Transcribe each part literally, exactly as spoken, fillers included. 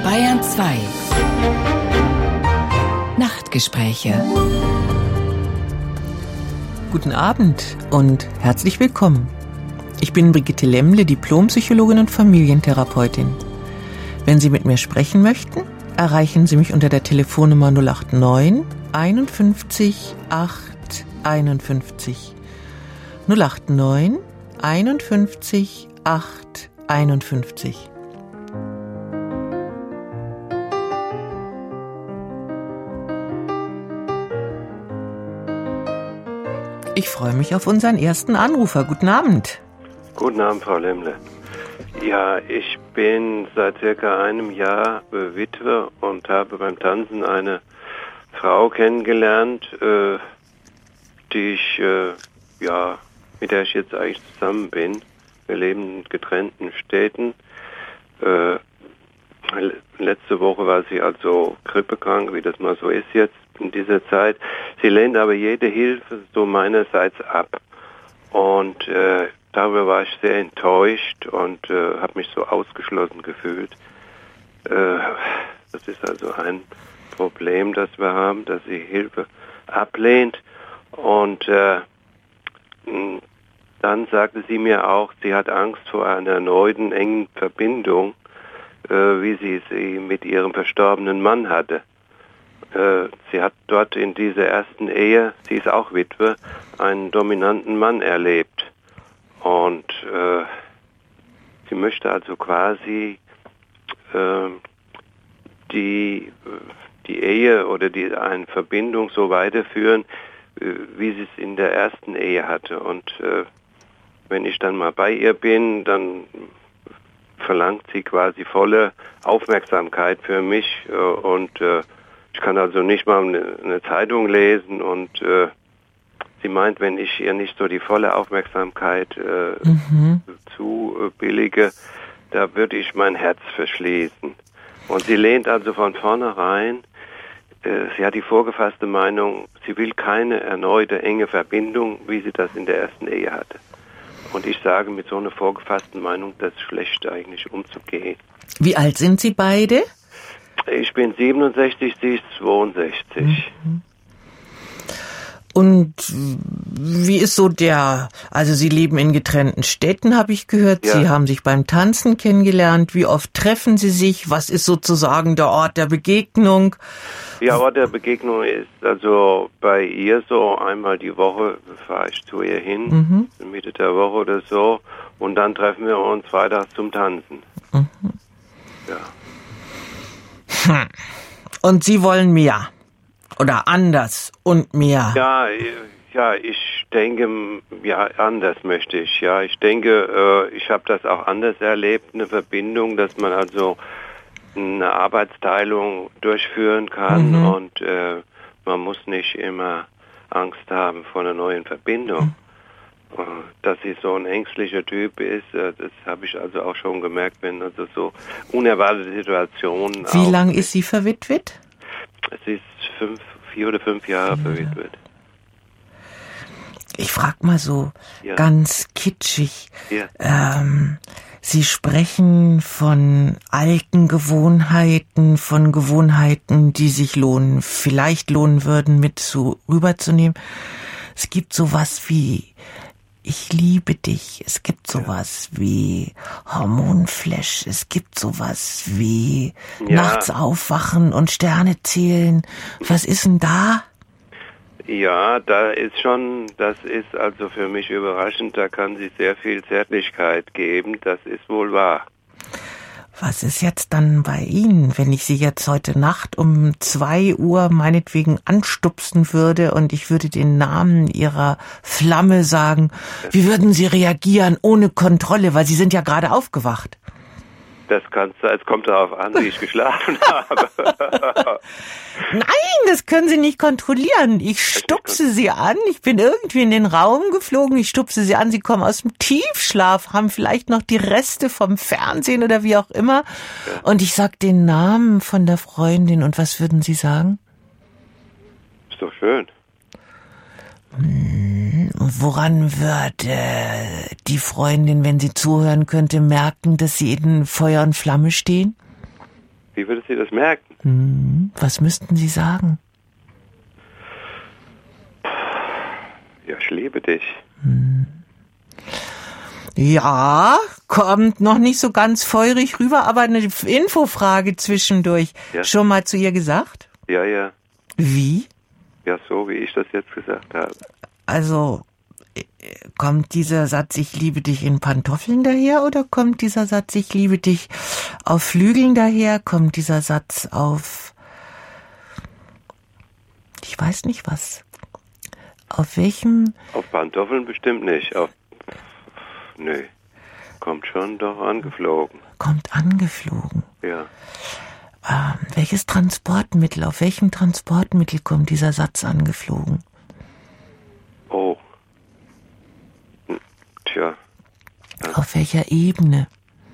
Bayern zwei. Nachtgespräche. Guten Abend und herzlich willkommen. Ich bin Brigitte Lemmle, Diplompsychologin und Familientherapeutin. Wenn Sie mit mir sprechen möchten, erreichen Sie mich unter der Telefonnummer null acht neun einundfünfzig acht einundfünfzig. null acht neun einundfünfzig acht einundfünfzig. Ich freue mich auf unseren ersten Anrufer. Guten Abend. Guten Abend, Frau Lemmle. Ja, ich bin seit circa einem Jahr äh, Witwe und habe beim Tanzen eine Frau kennengelernt, äh, die ich, äh, ja, mit der ich jetzt eigentlich zusammen bin. Wir leben in getrennten Städten. Äh, letzte Woche war sie also grippekrank, wie das mal so ist jetzt in dieser Zeit. Sie lehnt aber jede Hilfe so meinerseits ab. Und äh, darüber war ich sehr enttäuscht und äh, habe mich so ausgeschlossen gefühlt. Äh, das ist also ein Problem, das wir haben, dass sie Hilfe ablehnt. Und äh, dann sagte sie mir auch, sie hat Angst vor einer erneuten engen Verbindung, äh, wie sie sie mit ihrem verstorbenen Mann hatte. Äh, sie hat dort in dieser ersten Ehe, sie ist auch Witwe, einen dominanten Mann erlebt. Und äh, sie möchte also quasi äh, die, die Ehe oder die eine Verbindung so weiterführen, äh, wie sie es in der ersten Ehe hatte. Und äh, wenn ich dann mal bei ihr bin, dann verlangt sie quasi volle Aufmerksamkeit für mich. Äh, und äh, ich kann also nicht mal eine, eine Zeitung lesen und äh, sie meint, wenn ich ihr nicht so die volle Aufmerksamkeit äh, mhm. zubillige, äh, da würde ich mein Herz verschließen. Und sie lehnt also von vornherein, äh, sie hat die vorgefasste Meinung, sie will keine erneute enge Verbindung, wie sie das in der ersten Ehe hatte. Und ich sage, mit so einer vorgefassten Meinung, das ist schlecht eigentlich umzugehen. Wie alt sind Sie beide? Ich bin siebenundsechzig, sie ist zweiundsechzig. Mhm. Und wie ist so der, also Sie leben in getrennten Städten, habe ich gehört. Ja. Sie haben sich beim Tanzen kennengelernt. Wie oft treffen Sie sich? Was ist sozusagen der Ort der Begegnung? Ja, Ort der Begegnung ist also bei ihr so einmal die Woche fahre ich zu ihr hin, mhm. Mitte der Woche oder so. Und dann treffen wir uns freitags zum Tanzen. Mhm. Ja. Hm. Und Sie wollen mehr? Oder anders und mehr? Ja, ja, ich denke, ja, anders möchte ich. Ja, ich denke, äh, ich habe das auch anders erlebt, eine Verbindung, dass man also eine Arbeitsteilung durchführen kann mhm. und äh, man muss nicht immer Angst haben vor einer neuen Verbindung. Mhm. Dass sie so ein ängstlicher Typ ist, äh, das habe ich also auch schon gemerkt, wenn also so unerwartete Situationen. Wie lang ist sie verwitwet? Sie ist fünf, vier oder fünf Jahre ja. verwitwet. Ich frag mal so ja. ganz kitschig. Ja. Ähm, Sie sprechen von alten Gewohnheiten, von Gewohnheiten, die sich lohnen, vielleicht lohnen würden, mit zu rüberzunehmen. Es gibt sowas wie ich liebe dich. Es gibt sowas wie Hormonflash. Es gibt sowas wie ja. nachts aufwachen und Sterne zählen. Was ist denn da? Ja, da ist schon, das ist also für mich überraschend. Da kann sie sehr viel Zärtlichkeit geben. Das ist wohl wahr. Was ist jetzt dann bei Ihnen, wenn ich Sie jetzt heute Nacht um zwei Uhr meinetwegen anstupsen würde und ich würde den Namen Ihrer Flamme sagen? Wie würden Sie reagieren ohne Kontrolle, weil Sie sind ja gerade aufgewacht? Das kannst du, es kommt darauf an, wie ich geschlafen habe. Nein, das können Sie nicht kontrollieren. Ich stupse Sie an. Ich bin irgendwie in den Raum geflogen. Ich stupse Sie an. Sie kommen aus dem Tiefschlaf, haben vielleicht noch die Reste vom Fernsehen oder wie auch immer. Ja. Und ich sag den Namen von der Freundin. Und was würden Sie sagen? Ist doch schön. Woran würde die Freundin, wenn sie zuhören könnte, merken, dass sie in Feuer und Flamme stehen? Wie würde sie das merken? Hm, was müssten Sie sagen? Ja, ich liebe dich. Hm. Ja, kommt noch nicht so ganz feurig rüber, aber eine Infofrage zwischendurch. Ja. Schon mal zu ihr gesagt? Ja, ja. Wie? Ja, so wie ich das jetzt gesagt habe. Also, äh, kommt dieser Satz, ich liebe dich in Pantoffeln daher, oder kommt dieser Satz, ich liebe dich auf Flügeln daher? Kommt dieser Satz auf, ich weiß nicht was, auf welchem? Auf Pantoffeln bestimmt nicht. Auf, nö, kommt schon doch angeflogen. Kommt angeflogen. Ja. Ähm, welches Transportmittel, auf welchem Transportmittel kommt dieser Satz angeflogen? Oh. Hm, Tja. Ja. Auf welcher Ebene?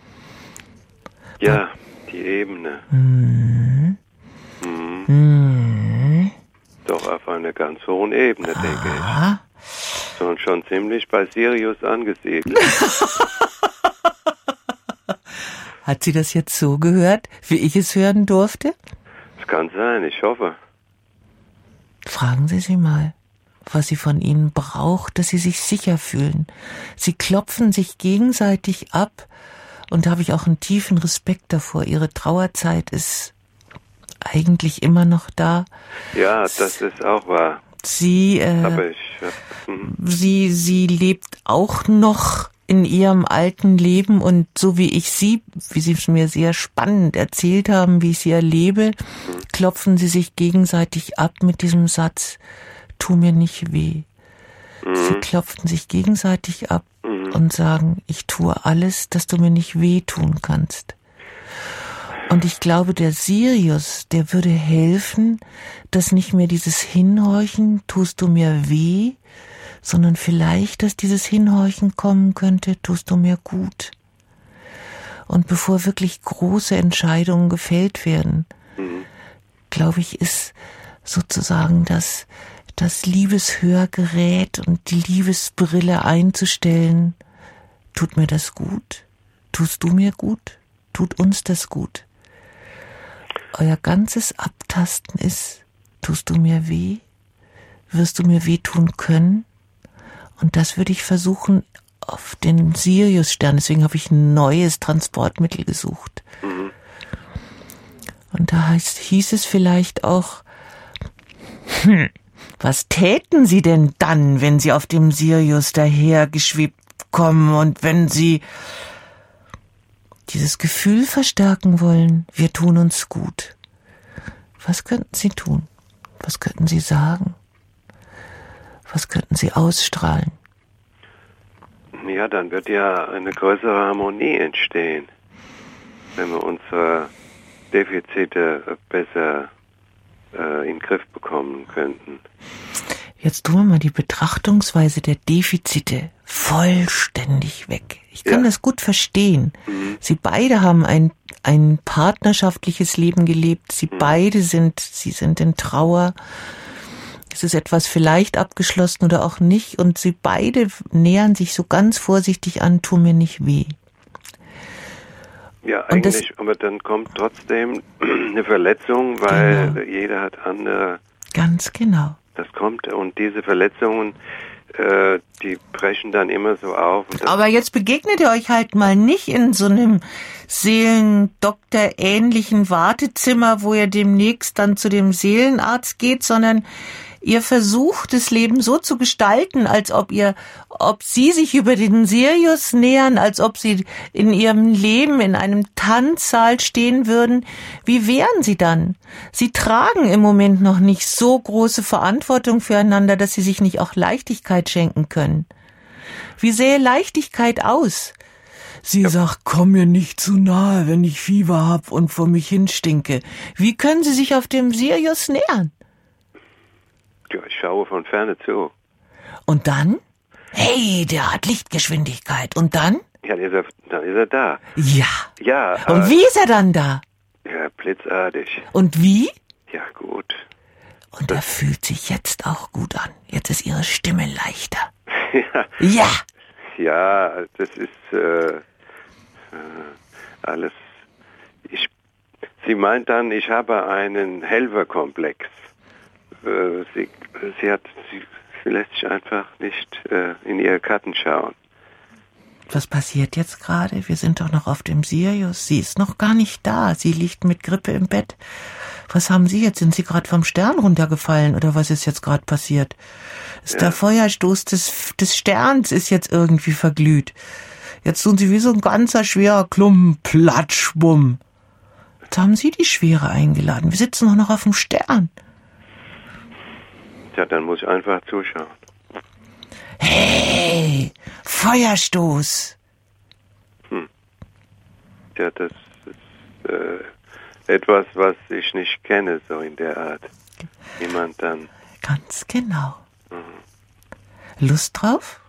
Ja, die Ebene. Hm. Hm. Hm. Doch auf einer ganz hohen Ebene, denke ich. Ah. Und schon ziemlich bei Sirius angesiedelt. Hat sie das jetzt so gehört, wie ich es hören durfte? Das kann sein, ich hoffe. Fragen Sie sie mal, was sie von Ihnen braucht, dass Sie sich sicher fühlen. Sie klopfen sich gegenseitig ab, und da habe ich auch einen tiefen Respekt davor. Ihre Trauerzeit ist eigentlich immer noch da. Ja, das ist auch wahr. Sie, äh, Aber ich, hm. sie, sie lebt auch noch in ihrem alten Leben, und so wie ich sie, wie Sie es mir sehr spannend erzählt haben, wie ich sie erlebe, hm. klopfen sie sich gegenseitig ab mit diesem Satz, tu mir nicht weh. Hm. Sie klopfen sich gegenseitig ab hm. und sagen, ich tue alles, dass du mir nicht wehtun kannst. Und ich glaube, der Sirius, der würde helfen, dass nicht mehr dieses Hinhorchen, tust du mir weh, sondern vielleicht, dass dieses Hinhorchen kommen könnte, tust du mir gut. Und bevor wirklich große Entscheidungen gefällt werden, Mhm. glaube ich, ist sozusagen das, das Liebeshörgerät und die Liebesbrille einzustellen, tut mir das gut? Tust du mir gut? Tut uns das gut? Euer ganzes Abtasten ist, tust du mir weh? Wirst du mir wehtun können? Und das würde ich versuchen auf den Siriusstern. Deswegen habe ich ein neues Transportmittel gesucht. Mhm. Und da heißt, hieß es vielleicht auch, hm, was täten Sie denn dann, wenn Sie auf dem Sirius dahergeschwebt kommen und wenn Sie dieses Gefühl verstärken wollen, wir tun uns gut? Was könnten Sie tun? Was könnten Sie sagen? Was könnten Sie ausstrahlen? Ja, dann wird ja eine größere Harmonie entstehen, wenn wir unsere Defizite besser äh, in den Griff bekommen könnten. Jetzt tun wir mal die Betrachtungsweise der Defizite vollständig weg. Ich kann Ja. das gut verstehen. Mhm. Sie beide haben ein, ein partnerschaftliches Leben gelebt. Sie Mhm. beide sind, sie sind in Trauer. Es ist etwas vielleicht abgeschlossen oder auch nicht. Und sie beide nähern sich so ganz vorsichtig an, tu mir nicht weh. Ja, Und das- eigentlich, aber dann kommt trotzdem eine Verletzung, weil Genau. jeder hat andere, Ganz genau. das kommt, und diese Verletzungen, äh, die brechen dann immer so auf. Und das, Aber jetzt begegnet ihr euch halt mal nicht in so einem Seelendoktor-ähnlichen Wartezimmer, wo ihr demnächst dann zu dem Seelenarzt geht, sondern ihr versucht, das Leben so zu gestalten, als ob ihr, ob sie sich über den Sirius nähern, als ob sie in ihrem Leben in einem Tanzsaal stehen würden. Wie wären sie dann? Sie tragen im Moment noch nicht so große Verantwortung füreinander, dass sie sich nicht auch Leichtigkeit schenken können. Wie sähe Leichtigkeit aus? Sie sagt, komm mir nicht zu nahe, wenn ich Fieber hab und vor mich hinstinke. Wie können Sie sich auf dem Sirius nähern? ja, ich schaue von ferne zu. Und dann? Hey, der hat Lichtgeschwindigkeit. Und dann? Ja, dann ist er, dann ist er da. Ja. Ja, Und äh, wie ist er dann da? ja, blitzartig. Und wie? Ja, gut. Und er fühlt sich jetzt auch gut an. Jetzt ist Ihre Stimme leichter. ja, Ja. ja, das ist äh, äh, alles. Ich, sie meint dann, ich habe einen Helferkomplex. Äh, sie, sie, hat, sie, sie lässt sich einfach nicht äh, in ihre Karten schauen. Was passiert jetzt gerade? Wir sind doch noch auf dem Sirius. Sie ist noch gar nicht da. Sie liegt mit Grippe im Bett. Was haben Sie jetzt? Sind Sie gerade vom Stern runtergefallen oder was ist jetzt gerade passiert? Ist ja. Der Feuerstoß des, des Sterns ist jetzt irgendwie verglüht. Jetzt tun Sie wie so ein ganzer schwerer Klumpen, platsch, bumm. Jetzt haben Sie die Schwere eingeladen. Wir sitzen doch noch auf dem Stern. Ja, dann muss ich einfach zuschauen. Hey, Feuerstoß. Hm. Ja, das ist äh, etwas, was ich nicht kenne, so in der Art. Jemand dann... Ganz genau. Mhm. Lust drauf?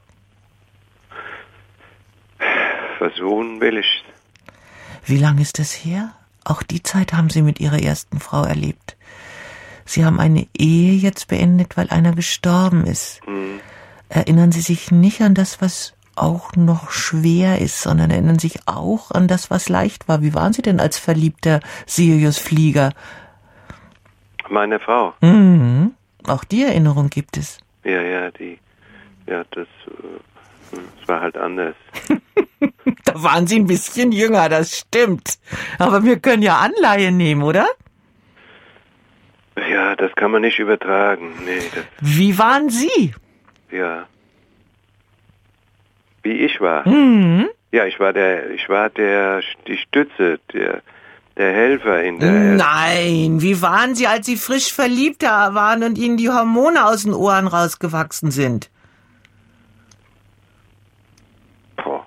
Versuchen will ich. Wie lange ist es her? Auch die Zeit haben Sie mit Ihrer ersten Frau erlebt. Sie haben eine Ehe jetzt beendet, weil einer gestorben ist. Mhm. Erinnern Sie sich nicht an das, was auch noch schwer ist, sondern erinnern sich auch an das, was leicht war. Wie waren Sie denn als verliebter Sirius-Flieger? Meine Frau. Mhm. Auch die Erinnerung gibt es. Ja, ja, die, ja, das, äh, das war halt anders. Da waren Sie ein bisschen jünger, das stimmt. Aber wir können ja Anleihe nehmen, oder? Ja, das kann man nicht übertragen. Nee, das, Wie waren Sie? ja. Wie ich war. Mhm. Ja, ich war der, ich war der, die Stütze, der, der Helfer in der... Nein, wie waren Sie, als Sie frisch verliebt waren und Ihnen die Hormone aus den Ohren rausgewachsen sind? Boah.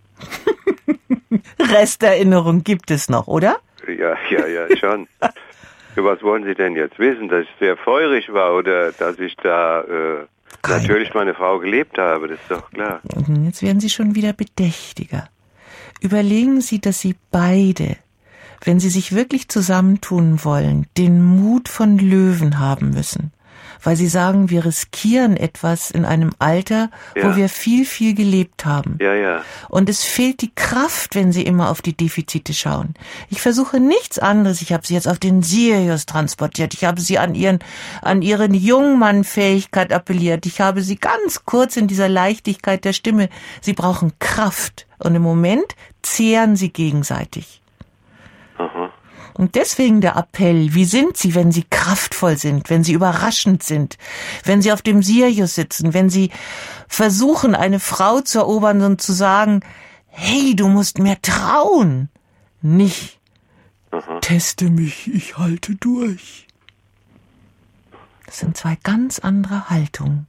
Resterinnerung gibt es noch, oder? Ja, ja, ja, schon. Was wollen Sie denn jetzt wissen, dass ich sehr feurig war oder dass ich da äh, natürlich meine Frau gelebt habe, das ist doch klar. Jetzt werden Sie schon wieder bedächtiger. Überlegen Sie, dass Sie beide, wenn Sie sich wirklich zusammentun wollen, den Mut von Löwen haben müssen. Weil Sie sagen, wir riskieren etwas in einem Alter, ja. wo wir viel, viel gelebt haben. Ja, ja. Und es fehlt die Kraft, wenn Sie immer auf die Defizite schauen. Ich versuche nichts anderes. Ich habe Sie jetzt auf den Sirius transportiert. Ich habe Sie an Ihren, an Ihren Jungmannfähigkeit appelliert. Ich habe Sie ganz kurz in dieser Leichtigkeit der Stimme. Sie brauchen Kraft. Und im Moment zehren Sie gegenseitig. Aha. Und deswegen der Appell, wie sind Sie, wenn Sie kraftvoll sind, wenn Sie überraschend sind, wenn Sie auf dem Sirius sitzen, wenn Sie versuchen, eine Frau zu erobern und zu sagen, hey, du musst mir trauen. Nicht, Aha. Teste mich, ich halte durch. Das sind zwei ganz andere Haltungen.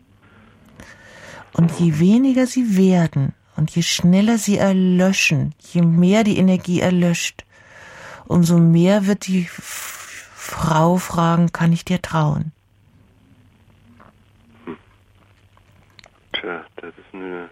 Und je weniger Sie werden und je schneller Sie erlöschen, je mehr die Energie erlöscht, umso mehr wird die F- Frau fragen, kann ich dir trauen? Hm. Tja, das ist eine,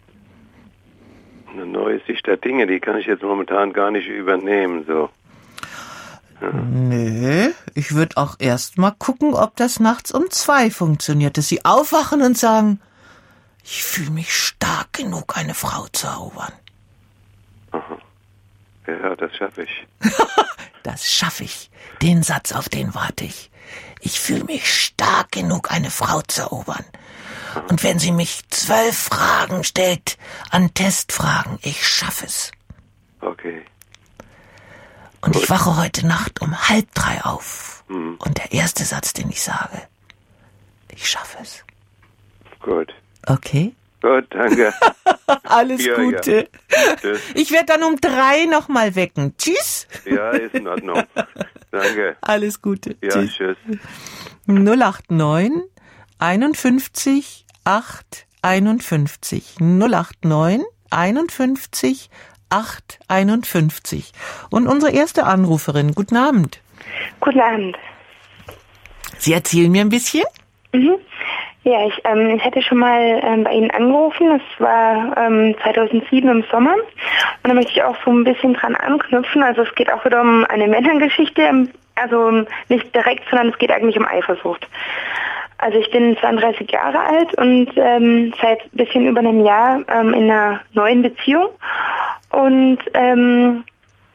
eine neue Sicht der Dinge, die kann ich jetzt momentan gar nicht übernehmen, so. Ja. Nee, ich würde auch erst mal gucken, ob das nachts um zwei funktioniert, dass Sie aufwachen und sagen, ich fühle mich stark genug, eine Frau zu erobern. Aha. Ja, das schaffe ich. Das schaffe ich. Den Satz, auf den warte ich. Ich fühle mich stark genug, eine Frau zu erobern. Und wenn sie mich zwölf Fragen stellt, an Testfragen, ich schaffe es. Okay. Und Gut. ich wache heute Nacht um halb drei auf. Mhm. Und der erste Satz, den ich sage, ich schaffe es. Gut. Okay? Gut, danke. Alles Ja, Gute. Ja. Tschüss. Ich werde dann um drei nochmal wecken. Tschüss. Ja, ist in Ordnung. Danke. Alles Gute. Ja, Tschüss. tschüss. null acht neun einundfünfzig acht einundfünfzig null acht neun einundfünfzig acht einundfünfzig. Und unsere erste Anruferin, guten Abend. Guten Abend. Sie erzählen mir ein bisschen? Mhm. Ja, ich, ähm, ich hatte schon mal ähm, bei Ihnen angerufen. Das war ähm, zweitausendsieben im Sommer. Und da möchte ich auch so ein bisschen dran anknüpfen. Also es geht auch wieder um eine Männergeschichte. Also nicht direkt, sondern es geht eigentlich um Eifersucht. Also ich bin zweiunddreißig Jahre alt und ähm, seit ein bisschen über einem Jahr ähm, in einer neuen Beziehung. Und ähm,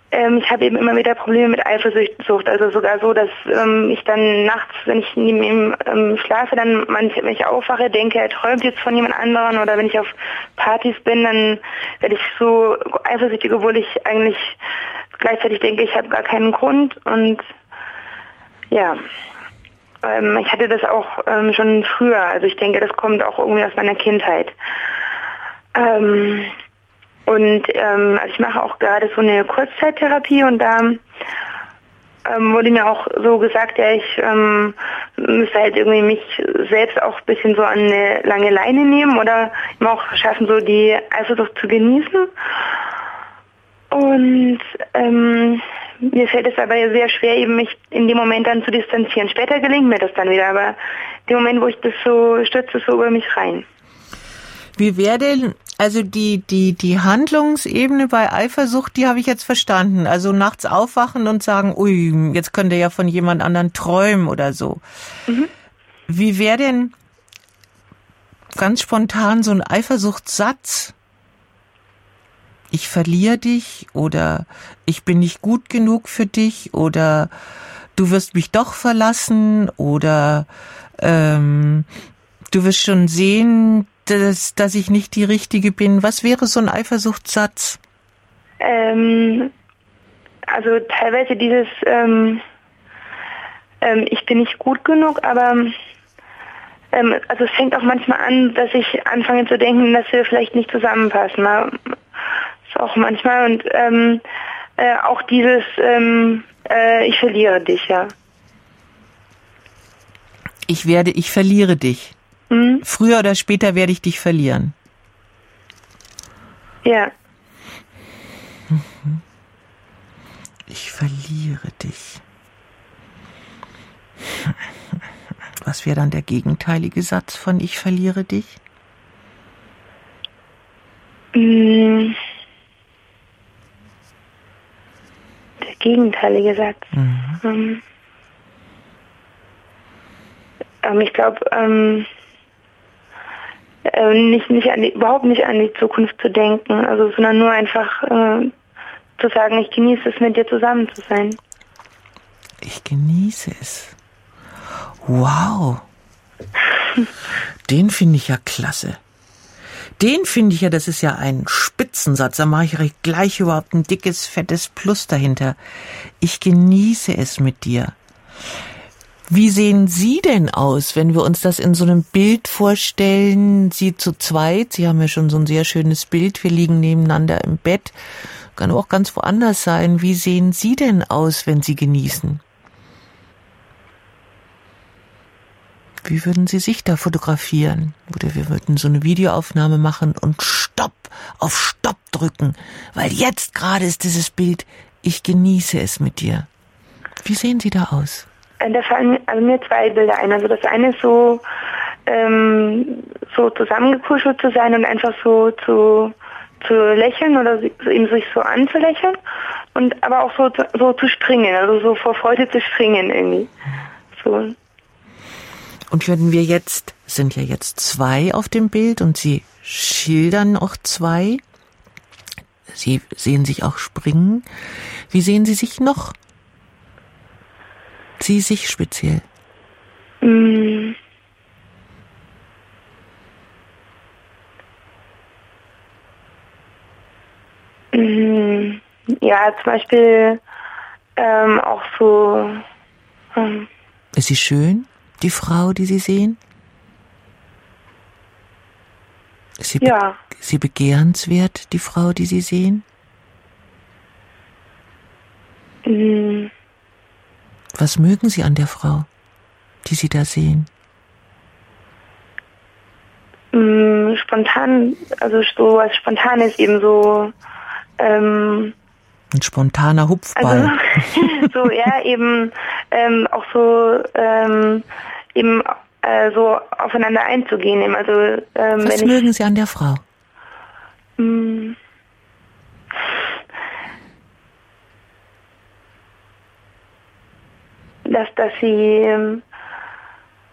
Ähm, ich habe eben immer wieder Probleme mit Eifersucht. Also sogar so, dass ähm, ich dann nachts, wenn ich neben ihm ähm, schlafe, dann manchmal, wenn ich aufwache, denke, er träumt jetzt von jemand anderen. Oder wenn ich auf Partys bin, dann werde ich so eifersüchtig, obwohl ich eigentlich gleichzeitig denke, ich habe gar keinen Grund. Und ja, ähm, ich hatte das auch ähm, schon früher. Also ich denke, das kommt auch irgendwie aus meiner Kindheit. Ähm... Und ähm, also ich mache auch gerade so eine Kurzzeittherapie und da ähm, wurde mir auch so gesagt, ja, ich ähm, müsste halt irgendwie mich selbst auch ein bisschen so an eine lange Leine nehmen oder immer auch schaffen, so die Eifersucht zu genießen. Und ähm, mir fällt es aber sehr schwer, eben mich in dem Moment dann zu distanzieren. Später gelingt mir das dann wieder, aber im Moment, wo ich das so stürze, es so über mich rein. Wie wäre denn, also die, die, die Handlungsebene bei Eifersucht, die habe ich jetzt verstanden. Also nachts aufwachen und sagen, ui, jetzt könnte er ja von jemand anderen träumen oder so. Mhm. Wie wäre denn ganz spontan so ein Eifersuchtssatz? Ich verliere dich oder ich bin nicht gut genug für dich oder du wirst mich doch verlassen oder ähm, du wirst schon sehen, dass, dass ich nicht die Richtige bin. Was wäre so ein Eifersuchtssatz? Ähm, also teilweise dieses ähm, ähm, ich bin nicht gut genug, aber ähm, also es fängt auch manchmal an, dass ich anfange zu denken, dass wir vielleicht nicht zusammenpassen. Das ist auch manchmal und ähm, äh, auch dieses ähm, äh, ich verliere dich, ja. Ich werde, ich verliere dich. Mhm. Früher oder später werde ich dich verlieren. Ja. Ich verliere dich. Was wäre dann der gegenteilige Satz von ich verliere dich? Mhm. Der gegenteilige Satz. Mhm. Ähm, ähm, ich glaube, ähm, äh, nicht, nicht an die, überhaupt nicht an die Zukunft zu denken, also sondern nur einfach äh, zu sagen, ich genieße es, mit dir zusammen zu sein. Ich genieße es. Wow. Den finde ich ja klasse. Den finde ich ja, das ist ja ein Spitzensatz. Da mache ich gleich überhaupt ein dickes, fettes Plus dahinter. Ich genieße es mit dir. Wie sehen Sie denn aus, wenn wir uns das in so einem Bild vorstellen? Sie zu zweit, Sie haben ja schon so ein sehr schönes Bild, wir liegen nebeneinander im Bett. Kann auch ganz woanders sein. Wie sehen Sie denn aus, wenn Sie genießen? Wie würden Sie sich da fotografieren? Oder wir würden so eine Videoaufnahme machen und Stopp, auf Stopp drücken, weil jetzt gerade ist dieses Bild, ich genieße es mit dir. Wie sehen Sie da aus? Da fallen also mir zwei Bilder ein. Also das eine ist so, ähm, so zusammengekuschelt zu sein und einfach so zu, zu lächeln oder eben sich so anzulächeln und aber auch so, so zu springen, also so vor Freude zu springen irgendwie. So. Und wenn wir jetzt, sind ja jetzt zwei auf dem Bild und Sie schildern auch zwei, Sie sehen sich auch springen. Wie sehen Sie sich noch? Sie sich speziell? Mm. Mm. Ja, zum Beispiel ähm, auch so. Ähm, Ist sie schön, die Frau, die Sie sehen? Ist sie, be- ja. ist sie begehrenswert, die Frau, die Sie sehen? Mm. Was mögen Sie an der Frau, die Sie da sehen? Mm, spontan, also so was Spontanes eben so. Ähm, Ein spontaner Hupfball. Also, so, ja, eben ähm, auch so ähm, eben äh, so aufeinander einzugehen. Eben. Also, ähm, Was wenn mögen ich, Sie an der Frau? Mh, dass, dass sie ähm,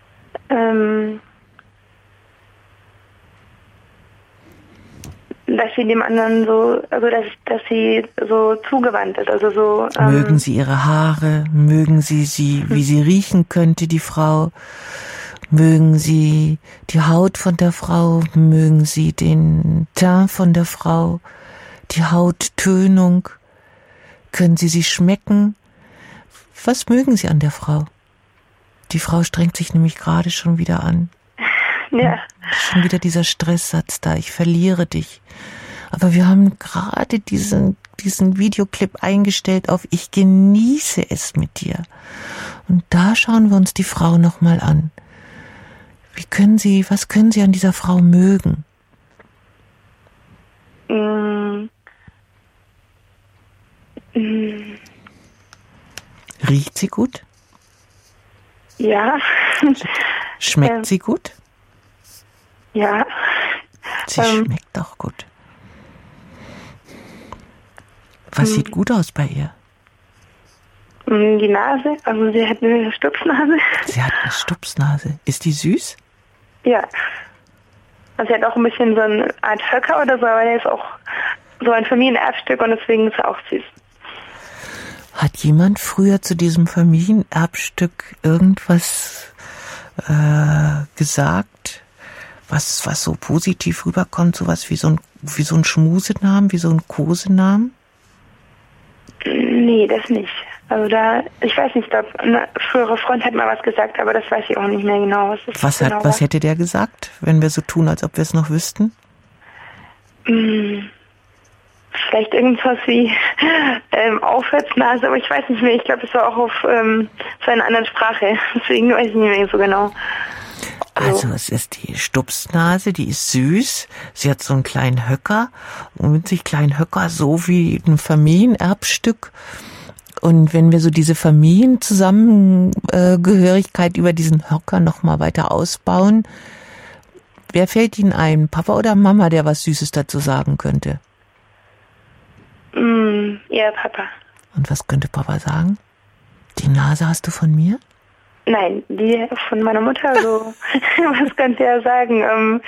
ähm, dass sie dem anderen so, also dass, dass sie so zugewandt ist, also so. Ähm, mögen Sie ihre Haare, mögen Sie sie, wie sie riechen könnte, die Frau, mögen Sie die Haut von der Frau, mögen Sie den Teint von der Frau, die Hauttönung, können Sie sie schmecken? Was mögen Sie an der Frau? Die Frau strengt sich nämlich gerade schon wieder an. Ja. Schon wieder dieser Stresssatz da, ich verliere dich. Aber wir haben gerade diesen, diesen Videoclip eingestellt auf ich genieße es mit dir. Und da schauen wir uns die Frau nochmal an. Wie können Sie, was können Sie an dieser Frau mögen? Mm. Mm. Riecht sie gut? Ja. Schmeckt ähm. sie gut? Ja. Sie ähm. schmeckt auch gut. Was hm. sieht gut aus bei ihr? Die Nase, also sie hat eine Stupsnase. Sie hat eine Stupsnase. Ist die süß? Ja. Also sie hat auch ein bisschen so eine Art Höcker oder so, aber der ist auch so ein Familienerbstück und deswegen ist er auch süß. Hat jemand früher zu diesem Familienerbstück irgendwas äh, gesagt, was, was so positiv rüberkommt, sowas wie so ein, wie so ein Schmusenamen, wie so ein Kosenamen? Nee, das nicht. Also da, ich weiß nicht, ich glaube, ein früherer Freund hat mal was gesagt, aber das weiß ich auch nicht mehr genau. Was, ist was, hat, genau was hätte der gesagt, wenn wir so tun, als ob wir es noch wüssten? Hm, vielleicht irgendwas wie ähm, Aufwärtsnase, aber ich weiß nicht mehr. Ich glaube, es war auch auf ähm, so einer anderen Sprache. Deswegen weiß ich nicht mehr so genau. Also es ist die Stupsnase, die ist süß. Sie hat so einen kleinen Höcker. Und mit sich kleinen Höcker so wie ein Familienerbstück. Und wenn wir so diese Familienzusammengehörigkeit über diesen Höcker noch mal weiter ausbauen, wer fällt Ihnen ein? Papa oder Mama, der was Süßes dazu sagen könnte? Mm, ja, Papa. Und was könnte Papa sagen? Die Nase hast du von mir? Nein, die von meiner Mutter, so. Was könnte er sagen? Ähm,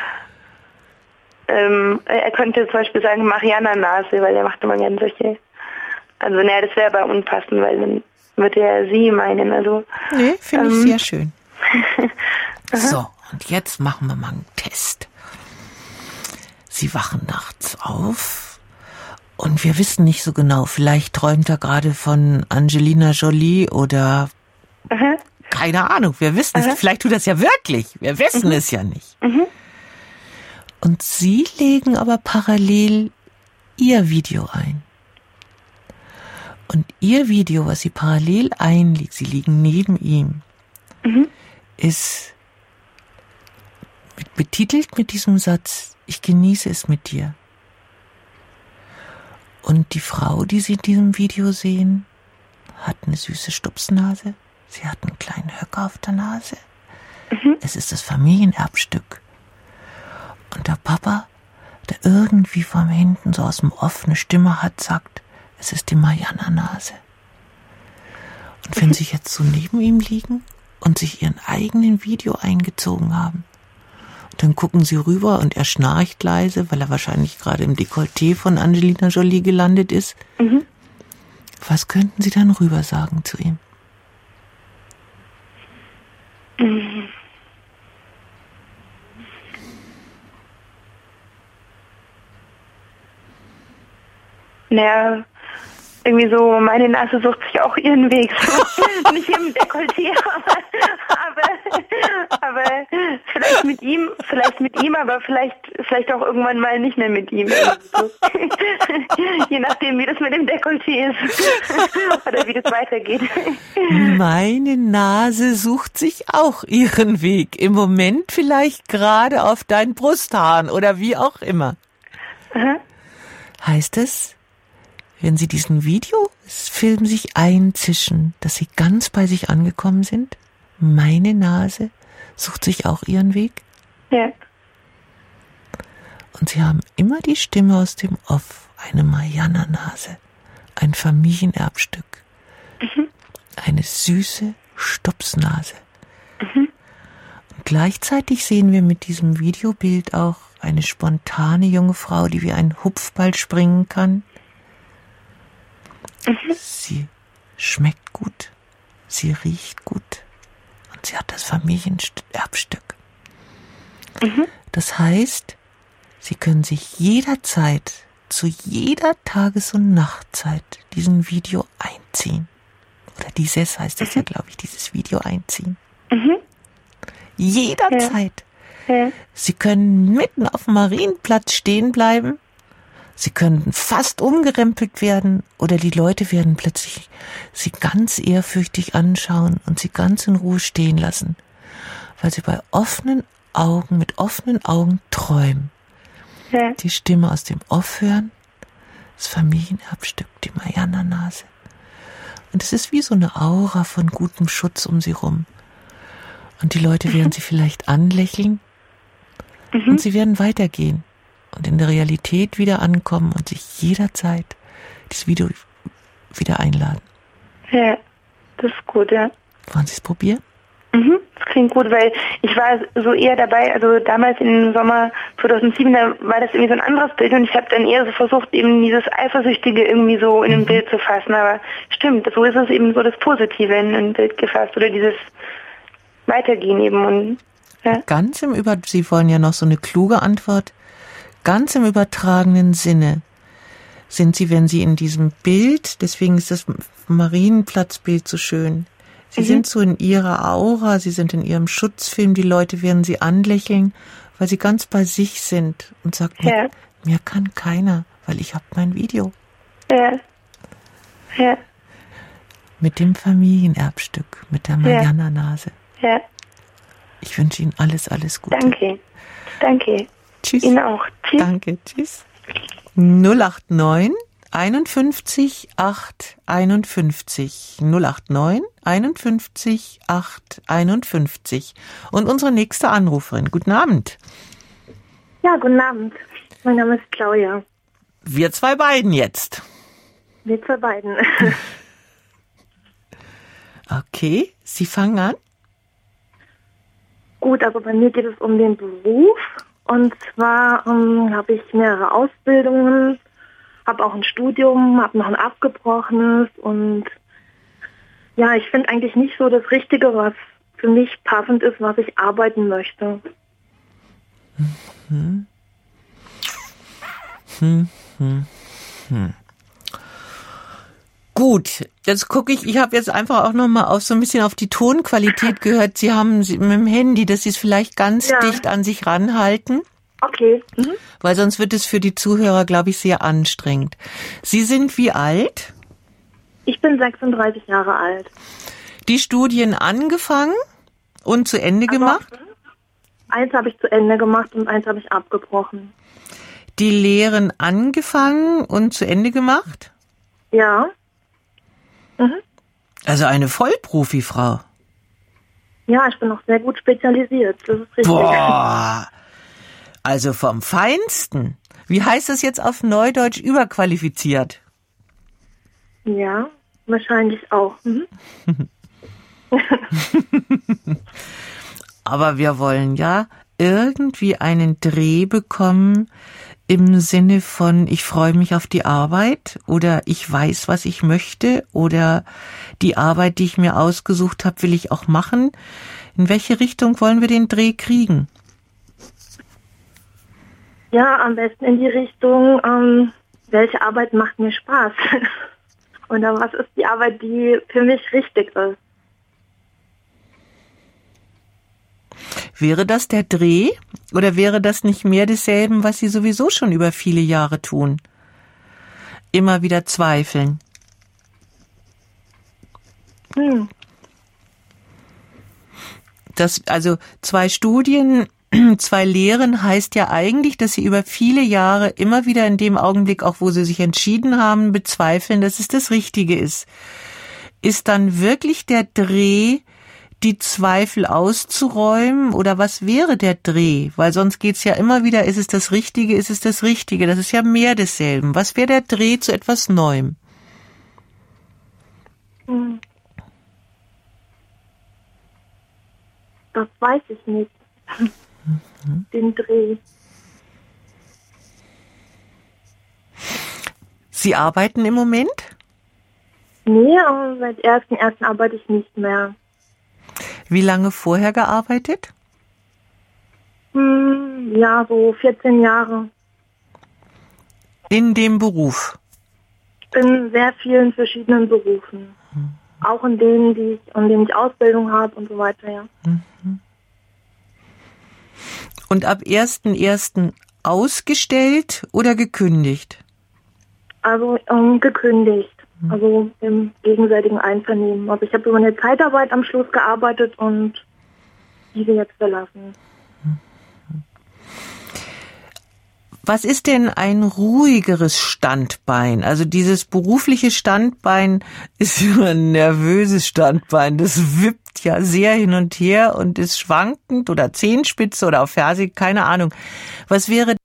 ähm, er könnte zum Beispiel sagen Mariana-Nase, weil er macht immer gerne solche. Also, naja, das wäre aber unpassend, weil dann würde er sie meinen, also. Nee, finde ähm, ich sehr schön. So, und jetzt machen wir mal einen Test. Sie wachen nachts auf und wir wissen nicht so genau, vielleicht träumt er gerade von Angelina Jolie oder aha. Keine Ahnung, wir wissen es, vielleicht tut er es ja wirklich, wir wissen mhm. es ja nicht. Mhm. Und Sie legen aber parallel Ihr Video ein. Und Ihr Video, was Sie parallel einlegen, Sie liegen neben ihm, mhm. ist betitelt mit diesem Satz, ich genieße es mit dir. Und die Frau, die Sie in diesem Video sehen, hat eine süße Stupsnase. Sie hat einen kleinen Höcker auf der Nase. Mhm. Es ist das Familienerbstück. Und der Papa, der irgendwie von hinten so aus dem Off eine Stimme hat, sagt, es ist die Mariana-Nase. Und wenn Sie jetzt so neben ihm liegen und sich Ihren eigenen Video eingezogen haben, dann gucken Sie rüber und er schnarcht leise, weil er wahrscheinlich gerade im Dekolleté von Angelina Jolie gelandet ist. Mhm. Was könnten Sie dann rüber sagen zu ihm? Mhm. Naja, irgendwie so, meine Nase sucht sich auch ihren Weg. So. Nicht im Dekolleté, aber, aber, aber vielleicht mit ihm, vielleicht mit ihm, aber vielleicht, vielleicht auch irgendwann mal nicht mehr mit ihm. So. Je nachdem, wie das mit dem Dekolleté ist. Oder wie das weitergeht. Meine Nase sucht sich auch ihren Weg. Im Moment vielleicht gerade auf deinen Brusthaaren oder wie auch immer. Aha. Heißt es, wenn Sie diesen Videofilm sich einzischen, dass Sie ganz bei sich angekommen sind? Meine Nase sucht sich auch ihren Weg? Ja. Und Sie haben immer die Stimme aus dem Off, eine Mariana-Nase, ein Familienerbstück, Mhm. eine süße Stupsnase. Mhm. Und gleichzeitig sehen wir mit diesem Videobild auch eine spontane junge Frau, die wie ein Hupfball springen kann. Mhm. Sie schmeckt gut, sie riecht gut und sie hat das Familienerbstück. Mhm. Das heißt, Sie können sich jederzeit, zu jeder Tages- und Nachtzeit diesen Video einziehen. Oder dieses heißt es mhm. ja, glaube ich, dieses Video einziehen. Mhm. Jederzeit. Ja. Ja. Sie können mitten auf dem Marienplatz stehen bleiben. Sie können fast umgerempelt werden oder die Leute werden plötzlich Sie ganz ehrfürchtig anschauen und Sie ganz in Ruhe stehen lassen, weil Sie bei offenen Augen, mit offenen Augen träumen. Ja. Die Stimme aus dem Off hören, das Familienerbstück, die Marianna-Nase. Und es ist wie so eine Aura von gutem Schutz um Sie rum. Und die Leute werden Sie vielleicht anlächeln mhm. und Sie werden weitergehen und in der Realität wieder ankommen und sich jederzeit dieses Video wieder einladen. Ja, das ist gut, ja. Wollen Sie es probieren? Mhm, das klingt gut, weil ich war so eher dabei, also damals im Sommer zweitausendsieben, da war das irgendwie so ein anderes Bild und ich habe dann eher so versucht, eben dieses Eifersüchtige irgendwie so in ein mhm. Bild zu fassen, aber stimmt, so ist es eben so das Positive in ein Bild gefasst oder dieses Weitergehen eben. Und ja. Ganz im Über, Sie wollen ja noch so eine kluge Antwort, ganz im übertragenen Sinne sind Sie, wenn Sie in diesem Bild, deswegen ist das Marienplatzbild so schön, Sie mhm. sind so in Ihrer Aura, Sie sind in Ihrem Schutzfilm, die Leute werden Sie anlächeln, weil Sie ganz bei sich sind und sagt, ja. mir, mir kann keiner, weil ich habe mein Video. Ja. Ja. Mit dem Familienerbstück, mit der Marianna-Nase. Ja. Ich wünsche Ihnen alles, alles Gute. Danke. Danke. Tschüss. Ihnen auch. Tschüss. Danke. Tschüss. null acht neun einundfünfzig acht einundfünfzig null acht neun einundfünfzig acht einundfünfzig und unsere nächste Anruferin. Guten Abend. Ja, guten Abend. Mein Name ist Claudia. Wir zwei beiden jetzt. Wir zwei beiden. Okay, Sie fangen an. Gut, also bei mir geht es um den Beruf. Und zwar ähm, habe ich mehrere Ausbildungen, habe auch ein Studium, habe noch ein abgebrochenes und ja, ich finde eigentlich nicht so das Richtige, was für mich passend ist, was ich arbeiten möchte. Hm. Hm, hm, hm. Gut, jetzt gucke ich, ich habe jetzt einfach auch nochmal auf so ein bisschen auf die Tonqualität gehört. Sie haben mit dem Handy, dass Sie es vielleicht ganz ja. dicht an sich ranhalten. Okay. Mhm. Weil sonst wird es für die Zuhörer, glaube ich, sehr anstrengend. Sie sind wie alt? Ich bin sechsunddreißig Jahre alt. Die Studien angefangen und zu Ende also, gemacht? Eins habe ich zu Ende gemacht und eins habe ich abgebrochen. Die Lehren angefangen und zu Ende gemacht? Ja. Mhm. Also eine Vollprofi-Frau. Ja, ich bin auch sehr gut spezialisiert. Das ist richtig. Boah, also vom Feinsten. Wie heißt das jetzt auf Neudeutsch überqualifiziert? Ja, wahrscheinlich auch. Mhm. Aber wir wollen ja irgendwie einen Dreh bekommen, im Sinne von, ich freue mich auf die Arbeit oder ich weiß, was ich möchte oder die Arbeit, die ich mir ausgesucht habe, will ich auch machen. In welche Richtung wollen wir den Dreh kriegen? Ja, am besten in die Richtung, ähm, welche Arbeit macht mir Spaß? Oder was ist die Arbeit, die für mich richtig ist? Wäre das der Dreh oder wäre das nicht mehr desselben, was Sie sowieso schon über viele Jahre tun? Immer wieder zweifeln. Hm. Das, also zwei Studien, zwei Lehren heißt ja eigentlich, dass Sie über viele Jahre immer wieder in dem Augenblick, auch wo Sie sich entschieden haben, bezweifeln, dass es das Richtige ist. Ist dann wirklich der Dreh, die Zweifel auszuräumen oder was wäre der Dreh? Weil sonst geht's ja immer wieder, ist es das Richtige, ist es das Richtige? Das ist ja mehr desselben. Was wäre der Dreh zu etwas Neuem? Das weiß ich nicht. Mhm. Den Dreh. Sie arbeiten im Moment? Nee, aber seit ersten ersten arbeite ich nicht mehr. Wie lange vorher gearbeitet? Hm, ja, so vierzehn Jahre. In dem Beruf? In sehr vielen verschiedenen Berufen. Mhm. Auch in denen, die ich, in denen ich Ausbildung habe und so weiter, ja. Mhm. Und ab ersten ersten ausgestellt oder gekündigt? Also ähm, gekündigt. Mhm. Also im gegenseitigen Einvernehmen. Also ich habe über eine Zeitarbeit am Schluss gearbeitet und diese jetzt verlassen. Was ist denn ein ruhigeres Standbein? Also dieses berufliche Standbein ist immer ein nervöses Standbein. Das wippt ja sehr hin und her und ist schwankend oder Zehenspitze oder auf Ferse, keine Ahnung. Was wäre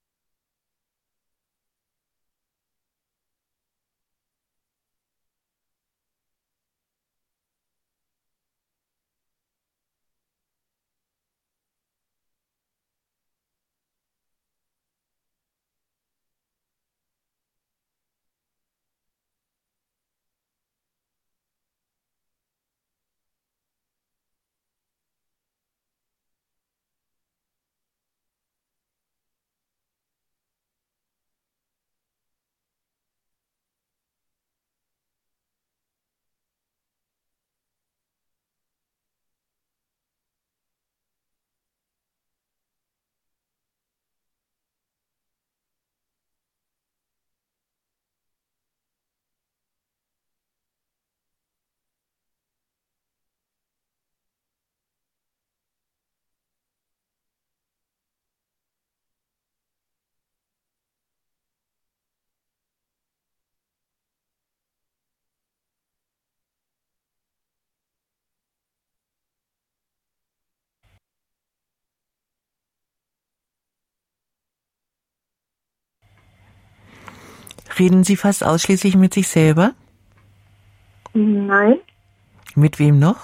Reden Sie fast ausschließlich mit sich selber? Nein. Mit wem noch?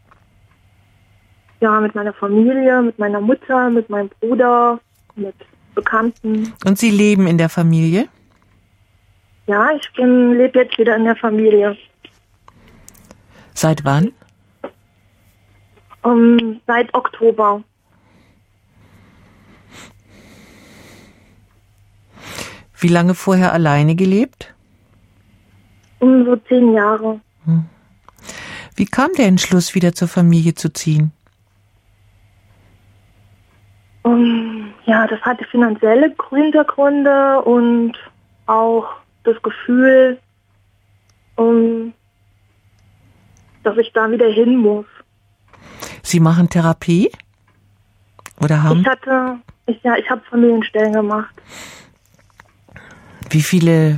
Ja, mit meiner Familie, mit meiner Mutter, mit meinem Bruder, mit Bekannten. Und Sie leben in der Familie? Ja, ich bin lebe jetzt wieder in der Familie. Seit wann? Um, seit Oktober. Wie lange vorher alleine gelebt? Um so zehn Jahre. Hm. Wie kam der Entschluss, wieder zur Familie zu ziehen? Um, ja, das hatte finanzielle Hintergründe und auch das Gefühl, um, dass ich da wieder hin muss. Sie machen Therapie? Oder haben? Ich hatte, ich, ja, ich habe Familienstellen gemacht. Wie viele